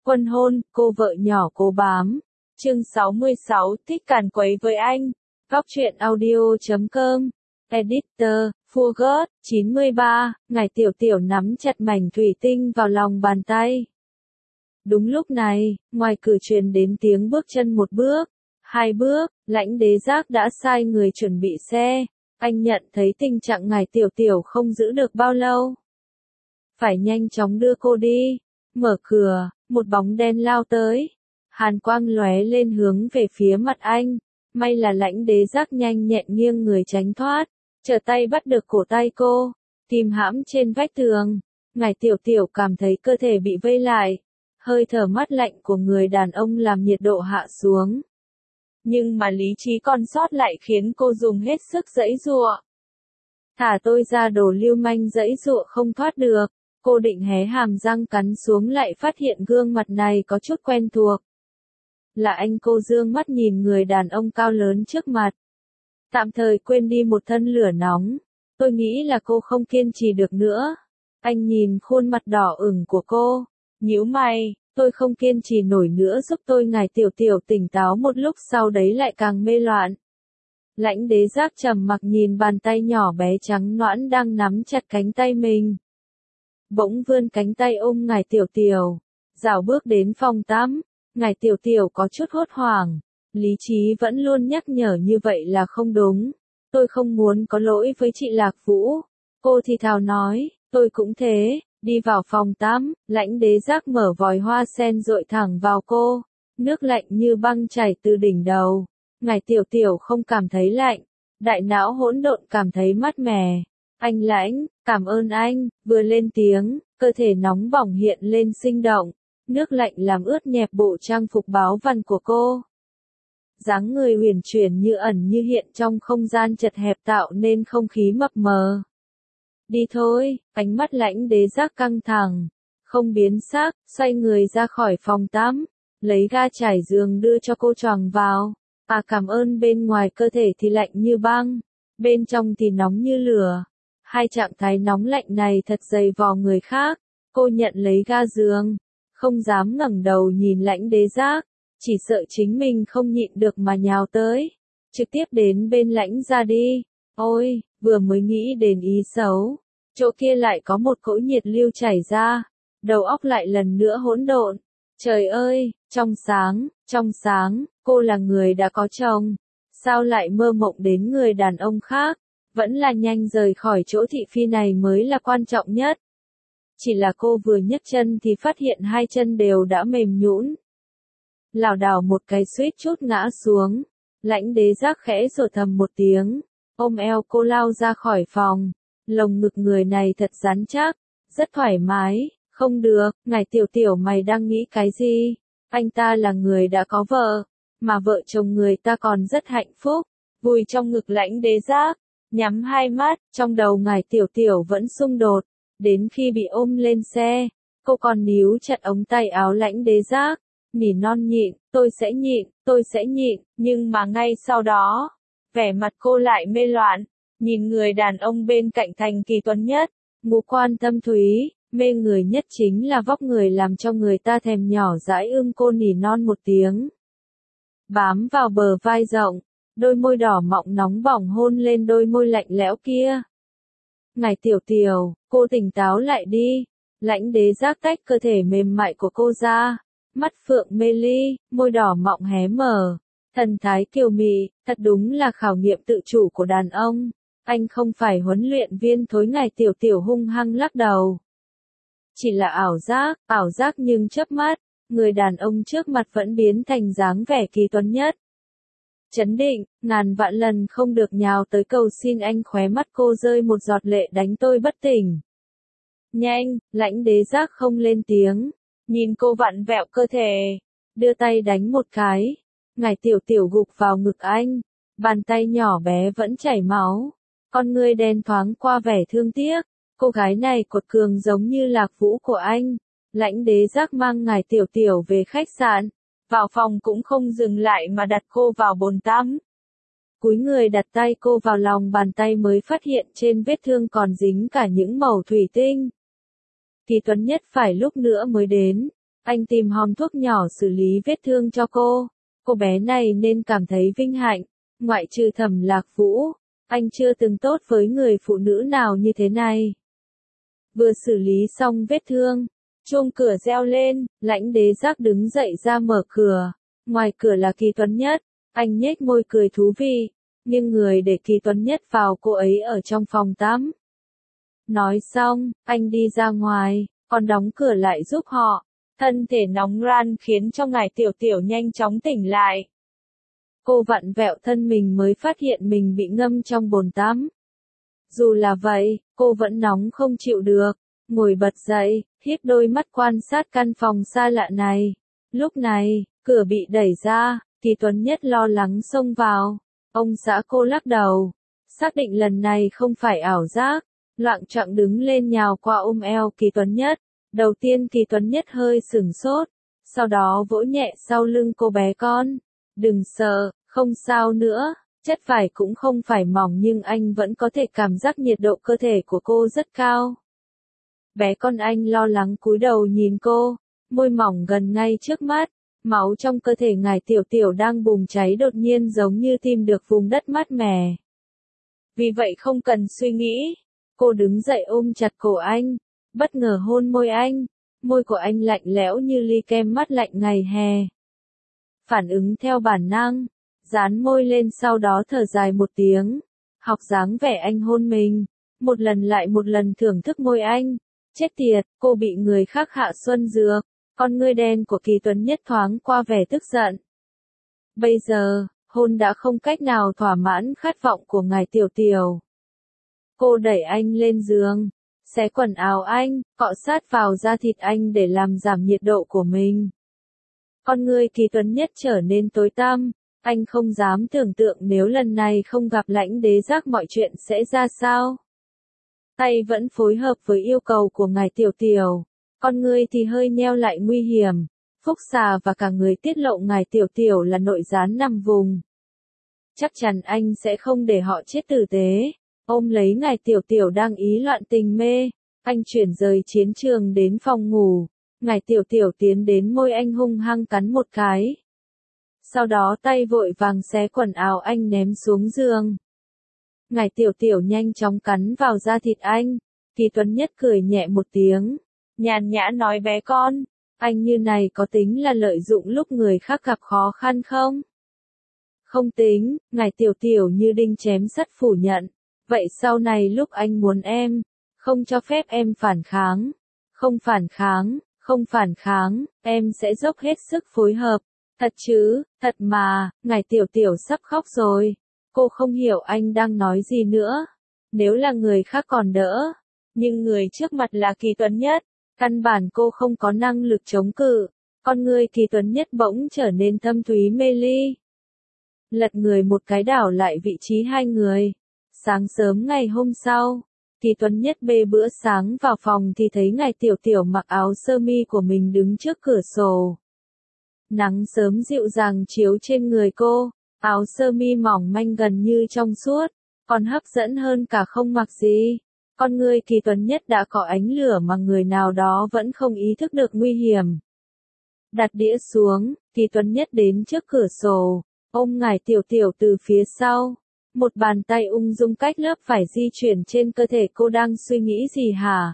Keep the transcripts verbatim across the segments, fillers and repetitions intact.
Quân hôn, cô vợ nhỏ cố bám. Chương sáu mươi sáu, thích càn quấy với anh. Góc truyện audio chấm com. Editor, Forgot, chín mươi ba, ngài tiểu tiểu nắm chặt mảnh thủy tinh vào lòng bàn tay. Đúng lúc này, ngoài cửa truyền đến tiếng bước chân một bước, hai bước, Lãnh Đế Giác đã sai người chuẩn bị xe. Anh nhận thấy tình trạng ngài tiểu tiểu không giữ được bao lâu. Phải nhanh chóng đưa cô đi. Mở cửa, một bóng đen lao tới. Hàn quang lóe lên hướng về phía mặt anh. May là Lãnh Đế Giác nhanh nhẹn nghiêng người tránh thoát. Trở tay bắt được cổ tay cô. Kìm hãm trên vách tường. Ngài tiểu tiểu cảm thấy cơ thể bị vây lại. Hơi thở mát lạnh của người đàn ông làm nhiệt độ hạ xuống. Nhưng mà lý trí còn sót lại khiến cô dùng hết sức giãy giụa. Thả tôi ra, đồ lưu manh, giãy giụa không thoát được. Cô định hé hàm răng cắn xuống lại phát hiện gương mặt này có chút quen thuộc. Là anh. Cô dương mắt nhìn người đàn ông cao lớn trước mặt. Tạm thời quên đi một thân lửa nóng. Tôi nghĩ là cô không kiên trì được nữa. Anh nhìn khuôn mặt đỏ ửng của cô. Nhíu mày, tôi không kiên trì nổi nữa, giúp tôi. Ngài tiểu tiểu tỉnh táo một lúc sau đấy lại càng mê loạn. Lãnh Đế Giác trầm mặc nhìn bàn tay nhỏ bé trắng nõn đang nắm chặt cánh tay mình. Bỗng vươn cánh tay ôm ngài tiểu tiểu, dạo bước đến phòng tắm. Ngài tiểu tiểu có chút hốt hoảng. Lý trí vẫn luôn nhắc nhở như vậy là không đúng. Tôi không muốn có lỗi với chị Lạc Vũ. Cô thì thào nói, tôi cũng thế. Đi vào phòng tắm, Lãnh Đế Giác mở vòi hoa sen dội thẳng vào cô. Nước lạnh như băng chảy từ đỉnh đầu. Ngài tiểu tiểu không cảm thấy lạnh. Đại não hỗn độn cảm thấy mát mẻ. Anh Lãnh, cảm ơn anh. Vừa lên tiếng, cơ thể nóng bỏng hiện lên sinh động. Nước lạnh làm ướt nhẹp bộ trang phục báo văn của cô. Dáng người huyền chuyển như ẩn như hiện trong không gian chật hẹp tạo nên không khí mập mờ. Đi thôi. Ánh mắt Lãnh Đế Giác căng thẳng, không biến sắc, xoay người ra khỏi phòng tắm, lấy ga trải giường đưa cho cô choàng vào. À, cảm ơn. Bên ngoài cơ thể thì lạnh như băng, bên trong thì nóng như lửa. Hai trạng thái nóng lạnh này thật dày vò người khác. Cô nhận lấy ga giường, không dám ngẩng đầu nhìn Lãnh Đế Giác, chỉ sợ chính mình không nhịn được mà nhào tới, trực tiếp đến bên Lãnh ra đi. Ôi, vừa mới nghĩ đến ý xấu, chỗ kia lại có một cỗ nhiệt lưu chảy ra, đầu óc lại lần nữa hỗn độn. Trời ơi, trong sáng, trong sáng, cô là người đã có chồng, sao lại mơ mộng đến người đàn ông khác, vẫn là nhanh rời khỏi chỗ thị phi này mới là quan trọng nhất. Chỉ là cô vừa nhấc chân thì phát hiện hai chân đều đã mềm nhũn. Lảo đảo một cái suýt chút ngã xuống. Lãnh Đế Giác khẽ rủa thầm một tiếng, ôm eo cô lao ra khỏi phòng. Lồng ngực người này thật rắn chắc, rất thoải mái. Không được, ngài tiểu tiểu mày đang nghĩ cái gì? Anh ta là người đã có vợ, mà vợ chồng người ta còn rất hạnh phúc. Vùi trong ngực Lãnh Đế Giác, nhắm hai mắt, trong đầu ngài tiểu tiểu vẫn xung đột. Đến khi bị ôm lên xe, cô còn níu chặt ống tay áo Lãnh Đế Giác, nỉ non nhịn, tôi sẽ nhịn, tôi sẽ nhịn, nhưng mà ngay sau đó, vẻ mặt cô lại mê loạn, nhìn người đàn ông bên cạnh thành kỳ tuấn nhất, ngũ quan thâm thúy, mê người nhất chính là vóc người làm cho người ta thèm nhỏ dãi. Ưm. Cô nỉ non một tiếng, bám vào bờ vai rộng, đôi môi đỏ mọng nóng bỏng hôn lên đôi môi lạnh lẽo kia. Ngài tiểu tiểu, cô tỉnh táo lại đi. Lãnh Đế Giác tách cơ thể mềm mại của cô ra, mắt phượng mê ly, môi đỏ mọng hé mở, thần thái kiều mị, thật đúng là khảo nghiệm tự chủ của đàn ông. Anh không phải huấn luyện viên thối. Ngài tiểu tiểu hung hăng lắc đầu. Chỉ là ảo giác, ảo giác nhưng chớp mắt, người đàn ông trước mặt vẫn biến thành dáng vẻ kỳ tuấn nhất. Chấn định, ngàn vạn lần không được nhào tới cầu xin anh. Khóe mắt cô rơi một giọt lệ. Đánh tôi bất tỉnh. Nhanh. Lãnh Đế Giác không lên tiếng, nhìn cô vặn vẹo cơ thể, đưa tay đánh một cái. Ngài tiểu tiểu gục vào ngực anh, bàn tay nhỏ bé vẫn chảy máu, con ngươi đen thoáng qua vẻ thương tiếc. Cô gái này cột cường giống như Lạc Vũ của anh. Lãnh Đế Giác mang ngài tiểu tiểu về khách sạn, vào phòng cũng không dừng lại mà đặt cô vào bồn tắm. Cúi người đặt tay cô vào lòng bàn tay mới phát hiện trên vết thương còn dính cả những mẩu thủy tinh. Kỳ tuấn nhất phải lúc nữa mới đến. Anh tìm hòm thuốc nhỏ xử lý vết thương cho cô. Cô bé này nên cảm thấy vinh hạnh. Ngoại trừ Thẩm Lạc Vũ, anh chưa từng tốt với người phụ nữ nào như thế này. Vừa xử lý xong vết thương, chuông cửa reo lên, Lãnh Đế Giác đứng dậy ra mở cửa. Ngoài cửa là Kỳ Tuấn Nhất, anh nhếch môi cười thú vị, nhưng người để Kỳ Tuấn Nhất vào cô ấy ở trong phòng tắm. Nói xong, anh đi ra ngoài, còn đóng cửa lại giúp họ. Thân thể nóng ran khiến cho ngài Tiểu Tiểu nhanh chóng tỉnh lại. Cô vặn vẹo thân mình mới phát hiện mình bị ngâm trong bồn tắm. Dù là vậy, cô vẫn nóng không chịu được, ngồi bật dậy, híp đôi mắt quan sát căn phòng xa lạ này. Lúc này, cửa bị đẩy ra, Kỳ Tuấn Nhất lo lắng xông vào. Ông xã cô lắc đầu, xác định lần này không phải ảo giác, loạng choạng đứng lên nhào qua ôm eo Kỳ Tuấn Nhất. Đầu tiên Kỳ Tuấn Nhất hơi sửng sốt, sau đó vỗ nhẹ sau lưng cô bé con. Đừng sợ, không sao nữa, chất vải cũng không phải mỏng nhưng anh vẫn có thể cảm giác nhiệt độ cơ thể của cô rất cao. Bé con anh lo lắng cúi đầu nhìn cô, môi mỏng gần ngay trước mắt, máu trong cơ thể ngài Tiểu Tiểu đang bùng cháy đột nhiên giống như tìm được vùng đất mát mẻ. Vì vậy không cần suy nghĩ, cô đứng dậy ôm chặt cổ anh. Bất ngờ hôn môi anh, môi của anh lạnh lẽo như ly kem mát lạnh ngày hè. Phản ứng theo bản năng, dán môi lên sau đó thở dài một tiếng, học dáng vẻ anh hôn mình, một lần lại một lần thưởng thức môi anh. Chết tiệt, cô bị người khác hạ xuân dược, con ngươi đen của Kỳ Tuấn Nhất thoáng qua vẻ tức giận. Bây giờ, hôn đã không cách nào thỏa mãn khát vọng của ngài Tiểu Tiểu. Cô đẩy anh lên giường, xé quần áo anh, cọ sát vào da thịt anh để làm giảm nhiệt độ của mình. Con ngươi Kỳ Tuấn Nhất trở nên tối tăm, anh không dám tưởng tượng nếu lần này không gặp Lãnh Đế Giác mọi chuyện sẽ ra sao. Tay vẫn phối hợp với yêu cầu của ngài Tiểu Tiểu, con ngươi thì hơi nheo lại nguy hiểm. Phúc Xà và cả người tiết lộ ngài Tiểu Tiểu là nội gián nằm vùng. Chắc chắn anh sẽ không để họ chết tử tế. Ôm lấy ngài Tiểu Tiểu đang ý loạn tình mê, anh chuyển rời chiến trường đến phòng ngủ, ngài Tiểu Tiểu tiến đến môi anh hung hăng cắn một cái. Sau đó tay vội vàng xé quần áo anh ném xuống giường. Ngài Tiểu Tiểu nhanh chóng cắn vào da thịt anh, Kỳ Tuấn Nhất cười nhẹ một tiếng, nhàn nhã nói bé con, anh như này có tính là lợi dụng lúc người khác gặp khó khăn không? Không tính, ngài Tiểu Tiểu như đinh chém sắt phủ nhận. Vậy sau này lúc anh muốn em, không cho phép em phản kháng, không phản kháng, không phản kháng, em sẽ dốc hết sức phối hợp. Thật chứ, thật mà, ngài Tiểu Tiểu sắp khóc rồi. Cô không hiểu anh đang nói gì nữa. Nếu là người khác còn đỡ, nhưng người trước mặt là Kỳ Tuấn Nhất, căn bản cô không có năng lực chống cự. Con người Kỳ Tuấn Nhất bỗng trở nên thâm thúy mê ly. Lật người một cái đảo lại vị trí hai người. Sáng sớm ngày hôm sau, Kỳ Tuấn Nhất bê bữa sáng vào phòng thì thấy ngài Tiểu Tiểu mặc áo sơ mi của mình đứng trước cửa sổ. Nắng sớm dịu dàng chiếu trên người cô, áo sơ mi mỏng manh gần như trong suốt, còn hấp dẫn hơn cả không mặc gì. Con người Kỳ Tuấn Nhất đã có ánh lửa mà người nào đó vẫn không ý thức được nguy hiểm. Đặt đĩa xuống, Kỳ Tuấn Nhất đến trước cửa sổ, ôm ngài Tiểu Tiểu từ phía sau. Một bàn tay ung dung cách lớp vải di chuyển trên cơ thể cô đang suy nghĩ gì hả?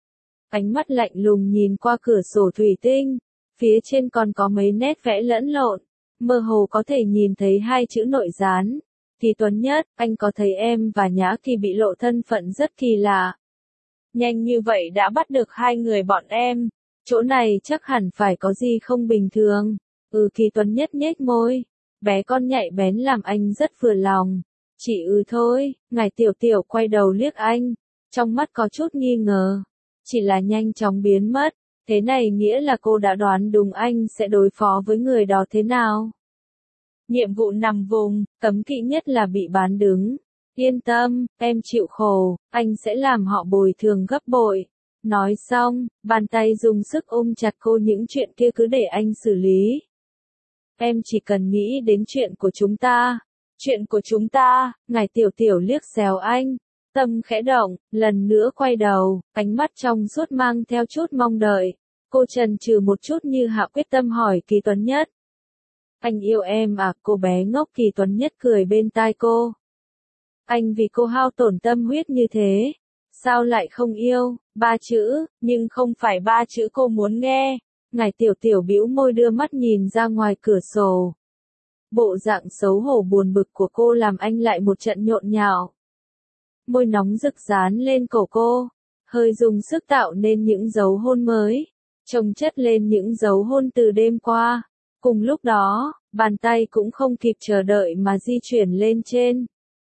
Ánh mắt lạnh lùng nhìn qua cửa sổ thủy tinh, phía trên còn có mấy nét vẽ lẫn lộn, mơ hồ có thể nhìn thấy hai chữ nội gián. Kỳ Tuấn Nhất, anh có thấy em và Nhã Kỳ bị lộ thân phận rất kỳ lạ. Nhanh như vậy đã bắt được hai người bọn em, chỗ này chắc hẳn phải có gì không bình thường. Ừ, Kỳ Tuấn Nhất nhếch môi, bé con nhạy bén làm anh rất vừa lòng. Chỉ ừ thôi, ngài Tiểu Tiểu quay đầu liếc anh, trong mắt có chút nghi ngờ, chỉ là nhanh chóng biến mất, thế này nghĩa là cô đã đoán đúng anh sẽ đối phó với người đó thế nào. Nhiệm vụ nằm vùng, cấm kỵ nhất là bị bán đứng. Yên tâm, em chịu khổ, anh sẽ làm họ bồi thường gấp bội. Nói xong, bàn tay dùng sức ôm chặt cô, những chuyện kia cứ để anh xử lý. Em chỉ cần nghĩ đến chuyện của chúng ta. Chuyện của chúng ta, ngài Tiểu Tiểu liếc xéo anh, tâm khẽ động, lần nữa quay đầu, ánh mắt trong suốt mang theo chút mong đợi. Cô chần chừ một chút như hạ quyết tâm hỏi Kỳ Tuấn Nhất. Anh yêu em à, cô bé ngốc. Kỳ Tuấn Nhất cười bên tai cô. Anh vì cô hao tổn tâm huyết như thế, sao lại không yêu? Ba chữ, nhưng không phải ba chữ cô muốn nghe. Ngải Tiểu Tiểu bĩu môi đưa mắt nhìn ra ngoài cửa sổ. Bộ dạng xấu hổ buồn bực của cô làm anh lại một trận nhộn nhạo. Môi nóng rực dán lên cổ cô, hơi dùng sức tạo nên những dấu hôn mới, chồng chất lên những dấu hôn từ đêm qua. Cùng lúc đó, bàn tay cũng không kịp chờ đợi mà di chuyển lên trên.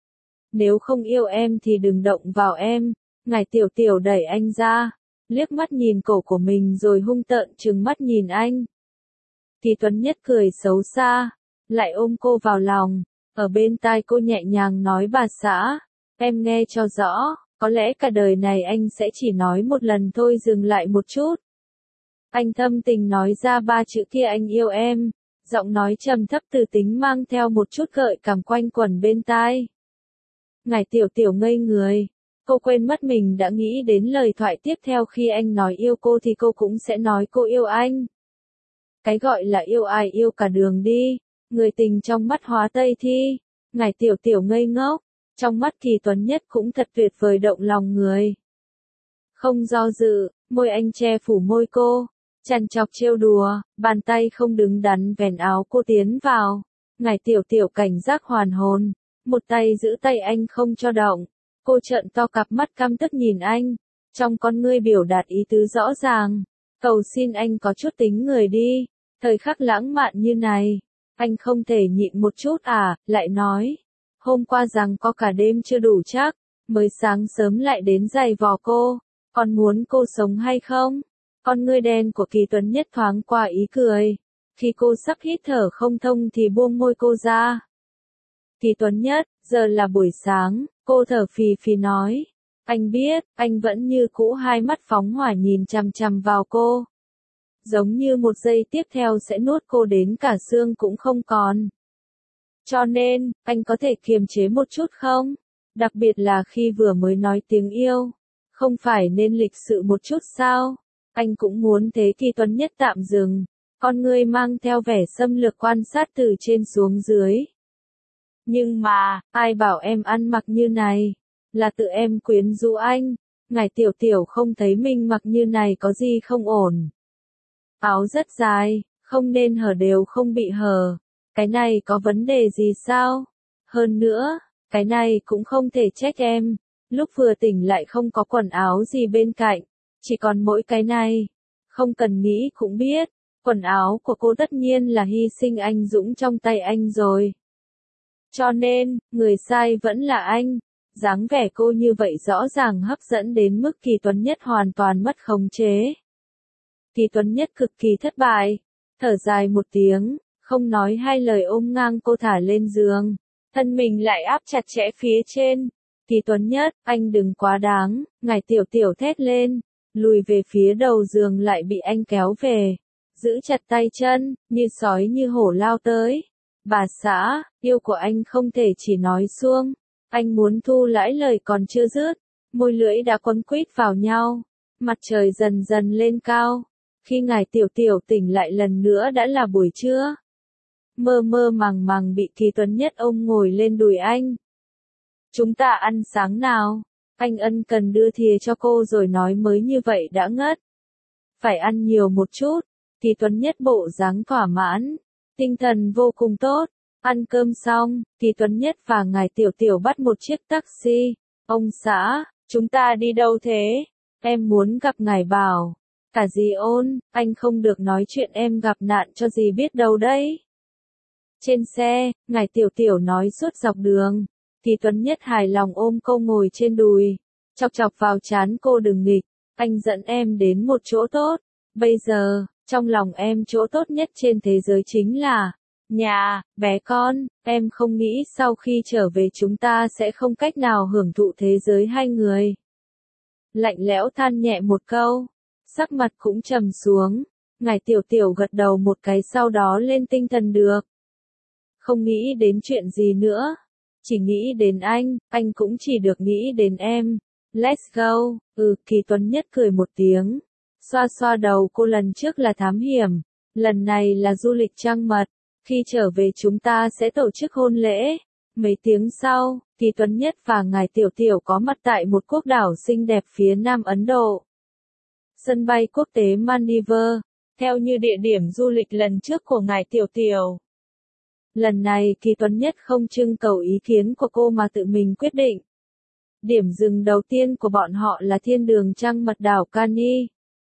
Nếu không yêu em thì đừng động vào em. Ngải Tiểu Tiểu đẩy anh ra, liếc mắt nhìn cổ của mình rồi hung tợn trừng mắt nhìn anh. Kỳ Tuấn Nhất cười xấu xa, lại ôm cô vào lòng, ở bên tai cô nhẹ nhàng nói bà xã, em nghe cho rõ, có lẽ cả đời này anh sẽ chỉ nói một lần thôi. Dừng lại một chút. Anh thâm tình nói ra ba chữ kia, anh yêu em, giọng nói trầm thấp từ tính mang theo một chút gợi cảm quanh quẩn bên tai. Ngải Tiểu Tiểu ngây người, cô quên mất mình đã nghĩ đến lời thoại tiếp theo, khi anh nói yêu cô thì cô cũng sẽ nói cô yêu anh. Cái gọi là yêu ai yêu cả đường đi, người tình trong mắt hóa Tây Thi. Ngải Tiểu Tiểu ngây ngốc, trong mắt Kỳ Tuấn Nhất cũng thật tuyệt vời động lòng người. Không do dự, môi anh che phủ môi cô, chằn chọc trêu đùa, bàn tay không đứng đắn vén áo cô tiến vào. Ngải Tiểu Tiểu cảnh giác hoàn hồn, một tay giữ tay anh không cho động. Cô trợn to cặp mắt căm tức nhìn anh, trong con ngươi biểu đạt ý tứ rõ ràng. Cầu xin anh có chút tính người đi, thời khắc lãng mạn như này, anh không thể nhịn một chút à? Lại nói, hôm qua rằng có cả đêm chưa đủ chắc, mới sáng sớm lại đến giày vò cô, còn muốn cô sống hay không? Con ngươi đen của Kỳ Tuấn Nhất thoáng qua ý cười, khi cô sắp hít thở không thông thì buông môi cô ra. Kỳ Tuấn Nhất, giờ là buổi sáng, cô thở phì phì nói. Anh biết, anh vẫn như cũ hai mắt phóng hỏa nhìn chằm chằm vào cô. Giống như một giây tiếp theo sẽ nuốt cô đến cả xương cũng không còn. Cho nên, anh có thể kiềm chế một chút không? Đặc biệt là khi vừa mới nói tiếng yêu. Không phải nên lịch sự một chút sao? Anh cũng muốn thế. Kỳ Tuấn Nhất tạm dừng, con ngươi mang theo vẻ xâm lược quan sát từ trên xuống dưới. Nhưng mà, ai bảo em ăn mặc như này? Là tự em quyến rũ anh. Ngải Tiểu Tiểu không thấy mình mặc như này có gì không ổn. Áo rất dài, không nên hở đều không bị hở. Cái này có vấn đề gì sao? Hơn nữa, cái này cũng không thể trách em. Lúc vừa tỉnh lại không có quần áo gì bên cạnh, chỉ còn mỗi cái này. Không cần nghĩ cũng biết, quần áo của cô tất nhiên là hy sinh anh dũng trong tay anh rồi. Cho nên, người sai vẫn là anh. Dáng vẻ cô như vậy rõ ràng hấp dẫn đến mức Kỳ Tuấn Nhất hoàn toàn mất khống chế. Kỳ Tuấn Nhất cực kỳ thất bại, thở dài một tiếng, không nói hai lời ôm ngang cô thả lên giường, thân mình lại áp chặt chẽ phía trên. Kỳ Tuấn Nhất, anh đừng quá đáng. Ngải Tiểu Tiểu thét lên, lùi về phía đầu giường lại bị anh kéo về, giữ chặt tay chân, như sói như hổ lao tới. Bà xã, yêu của anh không thể chỉ nói suông. Anh muốn thu lãi lời còn chưa dứt, môi lưỡi đã quấn quýt vào nhau. Mặt trời dần dần lên cao. Khi Ngải Tiểu Tiểu tỉnh lại lần nữa đã là buổi trưa. Mơ mơ màng màng bị Kỳ Tuấn Nhất ôm ngồi lên đùi anh. Chúng ta ăn sáng nào? Anh ân cần đưa thìa cho cô rồi nói mới như vậy đã ngất. Phải ăn nhiều một chút. Kỳ Tuấn Nhất bộ dáng thỏa mãn, tinh thần vô cùng tốt. Ăn cơm xong, Kỳ Tuấn Nhất và Ngải Tiểu Tiểu bắt một chiếc taxi. Ông xã, chúng ta đi đâu thế? Em muốn gặp Ngải Bảo. Cả dì Ôn, anh không được nói chuyện em gặp nạn cho dì biết đâu đấy. Trên xe, Ngải Tiểu Tiểu nói suốt dọc đường. Kỳ Tuấn Nhất hài lòng ôm cô ngồi trên đùi, chọc chọc vào trán cô. Đừng nghịch, anh dẫn em đến một chỗ tốt. Bây giờ, trong lòng em chỗ tốt nhất trên thế giới chính là nhà. Bé con, em không nghĩ sau khi trở về chúng ta sẽ không cách nào hưởng thụ thế giới hai người. Lạnh lẽo than nhẹ một câu, sắc mặt cũng trầm xuống. Ngải Tiểu Tiểu gật đầu một cái sau đó lên tinh thần được. Không nghĩ đến chuyện gì nữa, chỉ nghĩ đến anh, anh cũng chỉ được nghĩ đến em. Let's go. Ừ, Kỳ Tuấn Nhất cười một tiếng, Xoa xoa đầu cô, lần trước là thám hiểm, lần này là du lịch trăng mật, khi trở về chúng ta sẽ tổ chức hôn lễ. Mấy tiếng sau, Kỳ Tuấn Nhất và ngài Tiểu Tiểu có mặt tại một quốc đảo xinh đẹp phía Nam Ấn Độ. Sân bay quốc tế Maldives, theo như địa điểm du lịch lần trước của ngài Tiểu Tiểu. Lần này Kỳ Tuấn Nhất không trưng cầu ý kiến của cô mà tự mình quyết định. Điểm dừng đầu tiên của bọn họ là thiên đường trăng mật đảo Cani.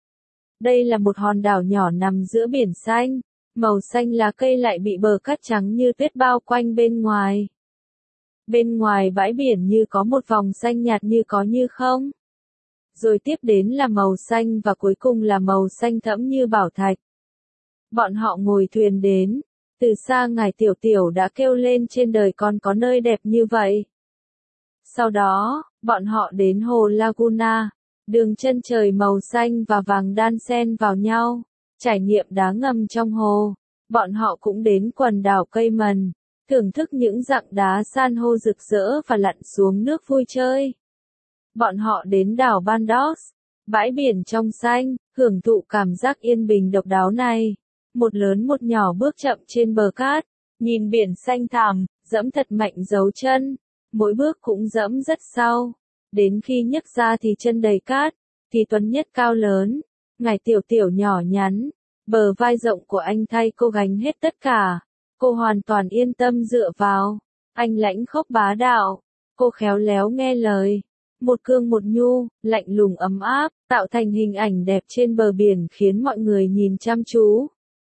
Đây là một hòn đảo nhỏ nằm giữa biển xanh, màu xanh lá cây lại bị bờ cát trắng như tuyết bao quanh bên ngoài. Bên ngoài bãi biển như có một vòng xanh nhạt như có như không. Rồi tiếp đến là màu xanh và cuối cùng là màu xanh thẫm như bảo thạch. Bọn họ ngồi thuyền đến, từ xa ngài Tiểu Tiểu đã kêu lên trên đời còn có nơi đẹp như vậy. Sau đó, bọn họ đến hồ Laguna, đường chân trời màu xanh và vàng đan xen vào nhau, trải nghiệm đá ngầm trong hồ. Bọn họ cũng đến quần đảo Cayman, thưởng thức những dặng đá san hô rực rỡ và lặn xuống nước vui chơi. Bọn họ đến đảo Bandos, bãi biển trong xanh, hưởng thụ cảm giác yên bình độc đáo này. Một lớn một nhỏ bước chậm trên bờ cát, nhìn biển xanh thẳm, dẫm thật mạnh dấu chân, mỗi bước cũng dẫm rất sâu. Đến khi nhấc ra thì chân đầy cát, Kỳ Tuấn Nhất cao lớn, ngài Tiểu Tiểu nhỏ nhắn, bờ vai rộng của anh thay cô gánh hết tất cả. Cô hoàn toàn yên tâm dựa vào, anh lãnh khốc bá đạo, cô khéo léo nghe lời. Một cương một nhu, lạnh lùng ấm áp, tạo thành hình ảnh đẹp trên bờ biển khiến mọi người nhìn chăm chú.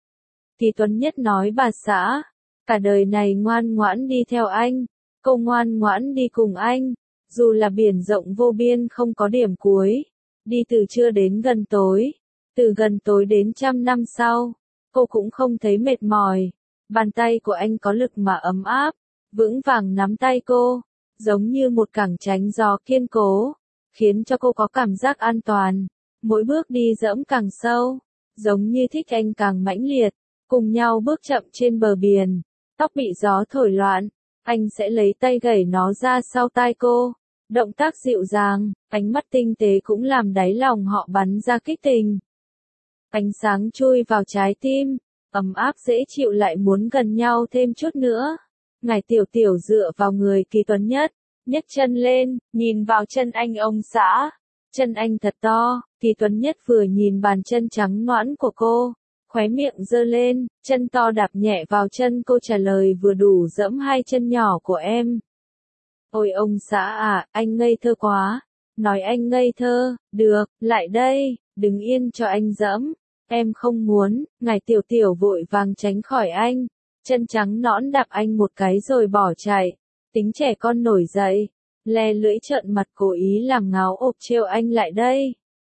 Kỳ Tuấn Nhất nói bà xã, cả đời này ngoan ngoãn đi theo anh, cô ngoan ngoãn đi cùng anh, dù là biển rộng vô biên không có điểm cuối, đi từ trưa đến gần tối, từ gần tối đến trăm năm sau, cô cũng không thấy mệt mỏi. Bàn tay của anh có lực mà ấm áp, vững vàng nắm tay cô, giống như một cẳng tránh gió kiên cố, khiến cho cô có cảm giác an toàn. Mỗi bước đi dẫm càng sâu, giống như thích anh càng mãnh liệt, cùng nhau bước chậm trên bờ biển, tóc bị gió thổi loạn, anh sẽ lấy tay gẩy nó ra sau tai cô. Động tác dịu dàng, ánh mắt tinh tế cũng làm đáy lòng họ bắn ra kích tình. Ánh sáng chui vào trái tim, ấm áp dễ chịu lại muốn gần nhau thêm chút nữa. Ngài Tiểu Tiểu dựa vào người Kỳ Tuấn Nhất, nhấc chân lên, nhìn vào chân anh ông xã. Chân anh thật to, Kỳ Tuấn Nhất vừa nhìn bàn chân trắng nõn của cô, khóe miệng giơ lên, chân to đạp nhẹ vào chân cô trả lời vừa đủ dẫm hai chân nhỏ của em. Ôi ông xã à, anh ngây thơ quá. Nói anh ngây thơ, được, lại đây, đứng yên cho anh dẫm. Em không muốn, ngài Tiểu Tiểu vội vàng tránh khỏi anh, chân trắng nõn đạp anh một cái rồi bỏ chạy. Tính trẻ con nổi dậy, le lưỡi trợn mặt cố ý làm ngáo ộp trêu anh lại đây.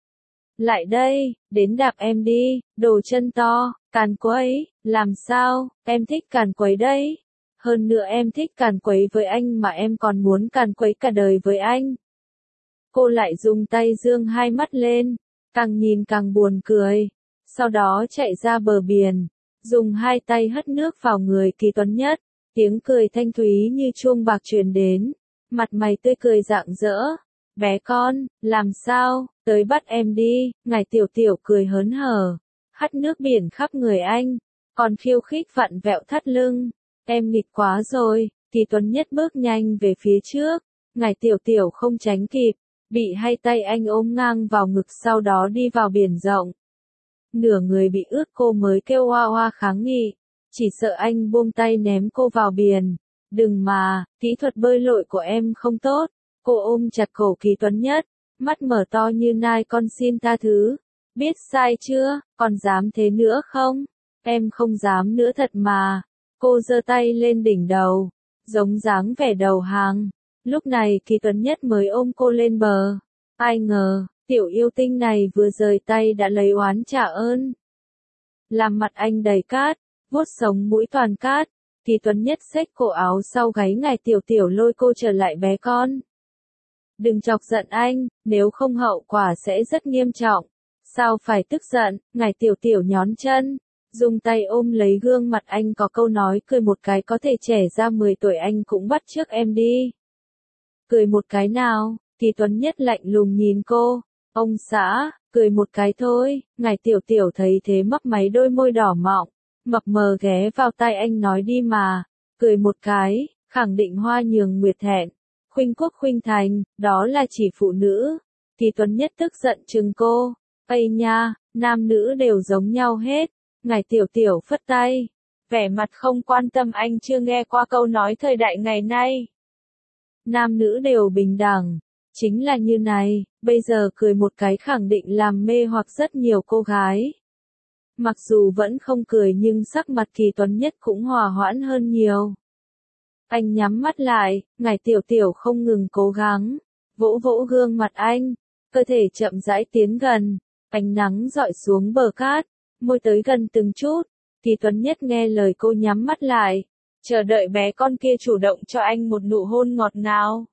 Lại đây, đến đạp em đi, đồ chân to, càn quấy, làm sao, em thích càn quấy đấy. Hơn nữa em thích càn quấy với anh mà em còn muốn càn quấy cả đời với anh. Cô lại dùng tay dương hai mắt lên, càng nhìn càng buồn cười. Sau đó chạy ra bờ biển, dùng hai tay hất nước vào người Kỳ Tuấn Nhất, tiếng cười thanh thúy như chuông bạc truyền đến, mặt mày tươi cười rạng rỡ. Bé con, làm sao, tới bắt em đi, ngài Tiểu Tiểu cười hớn hở, hắt nước biển khắp người anh, còn khiêu khích vặn vẹo thắt lưng. Em nghịch quá rồi, Kỳ Tuấn Nhất bước nhanh về phía trước, ngài Tiểu Tiểu không tránh kịp, bị hai tay anh ôm ngang vào ngực sau đó đi vào biển rộng. Nửa người bị ướt cô mới kêu oa oa kháng nghị, chỉ sợ anh buông tay ném cô vào biển. Đừng mà, kỹ thuật bơi lội của em không tốt. Cô ôm chặt cổ Kỳ Tuấn Nhất, mắt mở to như nai con xin tha thứ. Biết sai chưa, còn dám thế nữa không? Em không dám nữa thật mà. Cô giơ tay lên đỉnh đầu, giống dáng vẻ đầu hàng. Lúc này Kỳ Tuấn Nhất mới ôm cô lên bờ. Ai ngờ, tiểu yêu tinh này vừa rời tay đã lấy oán trả ơn. Làm mặt anh đầy cát, vuốt sống mũi toàn cát. Kỳ Tuấn Nhất xách cổ áo sau gáy ngài Tiểu Tiểu lôi cô trở lại bé con. Đừng chọc giận anh, nếu không hậu quả sẽ rất nghiêm trọng. Sao phải tức giận, ngài Tiểu Tiểu nhón chân, dùng tay ôm lấy gương mặt anh có câu nói cười một cái có thể trẻ ra mười tuổi anh cũng bắt chước em đi. Cười một cái nào, Kỳ Tuấn Nhất lạnh lùng nhìn cô, Ông xã, cười một cái thôi, ngài tiểu tiểu thấy thế mấp máy đôi môi đỏ mọng, mập mờ ghé vào tai anh nói đi mà, cười một cái, khẳng định Hoa Nhường Nguyệt thẹn, khuynh quốc khuynh thành, đó là chỉ phụ nữ, thì Tuấn Nhất tức giận chừng cô, ây nha, nam nữ đều giống nhau hết, ngài tiểu tiểu phất tay, vẻ mặt không quan tâm anh chưa nghe qua câu nói thời đại ngày nay. Nam nữ đều bình đẳng, chính là như này, bây giờ cười một cái khẳng định làm mê hoặc rất nhiều cô gái. Mặc dù vẫn không cười nhưng sắc mặt Kỳ Tuấn Nhất cũng hòa hoãn hơn nhiều. Anh nhắm mắt lại, ngài tiểu tiểu không ngừng cố gắng, vỗ vỗ gương mặt anh, cơ thể chậm rãi tiến gần, ánh nắng dọi xuống bờ cát, môi tới gần từng chút, Kỳ Tuấn Nhất nghe lời cô nhắm mắt lại, chờ đợi bé con kia chủ động cho anh một nụ hôn ngọt ngào.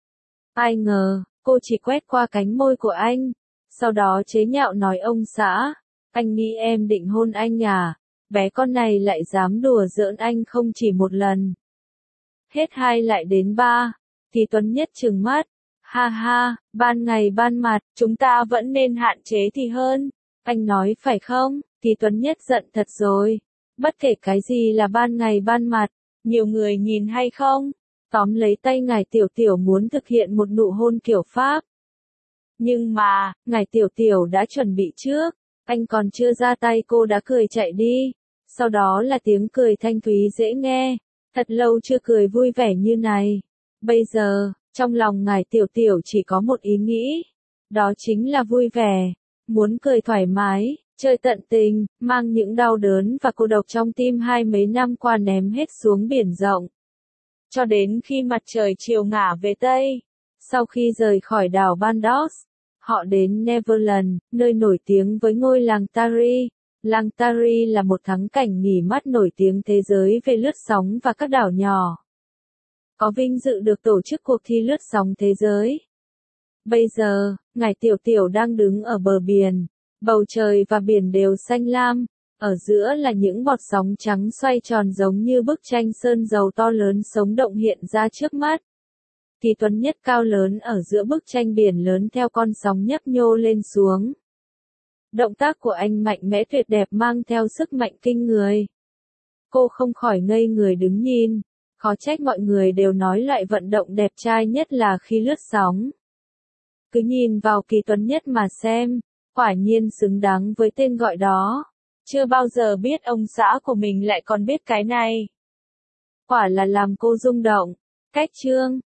Ai ngờ, cô chỉ quét qua cánh môi của anh, sau đó chế nhạo nói ông xã, anh nghĩ em định hôn anh à, bé con này lại dám đùa giỡn anh không chỉ một lần. Hết hai lại đến ba, Kỳ Tuấn Nhất trừng mắt, ha ha, ban ngày ban mặt, chúng ta vẫn nên hạn chế thì hơn, anh nói phải không, Kỳ Tuấn Nhất giận thật rồi, bất kể cái gì là ban ngày ban mặt, nhiều người nhìn hay không, tóm lấy tay ngài tiểu tiểu muốn thực hiện một nụ hôn kiểu Pháp. Nhưng mà, ngài tiểu tiểu đã chuẩn bị trước, anh còn chưa ra tay cô đã cười chạy đi, sau đó là tiếng cười thanh thúy dễ nghe, thật lâu chưa cười vui vẻ như này. Bây giờ, trong lòng ngài tiểu tiểu chỉ có một ý nghĩ, đó chính là vui vẻ, muốn cười thoải mái, chơi tận tình, mang những đau đớn và cô độc trong tim hai mấy năm qua ném hết xuống biển rộng. Cho đến khi mặt trời chiều ngả về Tây, sau khi rời khỏi đảo Bandos, họ đến Neverland, nơi nổi tiếng với ngôi làng Tari. Làng Tari là một thắng cảnh nghỉ mát nổi tiếng thế giới về lướt sóng và các đảo nhỏ. Có vinh dự được tổ chức cuộc thi lướt sóng thế giới. Bây giờ, ngài tiểu tiểu đang đứng ở bờ biển, bầu trời và biển đều xanh lam, ở giữa là những bọt sóng trắng xoay tròn giống như bức tranh sơn dầu to lớn sống động hiện ra trước mắt. Kỳ Tuấn Nhất cao lớn ở giữa bức tranh biển lớn theo con sóng nhấp nhô lên xuống. Động tác của anh mạnh mẽ tuyệt đẹp mang theo sức mạnh kinh người. Cô không khỏi ngây người đứng nhìn, khó trách mọi người đều nói loại vận động đẹp trai nhất là khi lướt sóng. Cứ nhìn vào Kỳ Tuấn Nhất mà xem, quả nhiên xứng đáng với tên gọi đó. Chưa bao giờ biết ông xã của mình lại còn biết cái này. Quả là làm cô rung động. Cách chương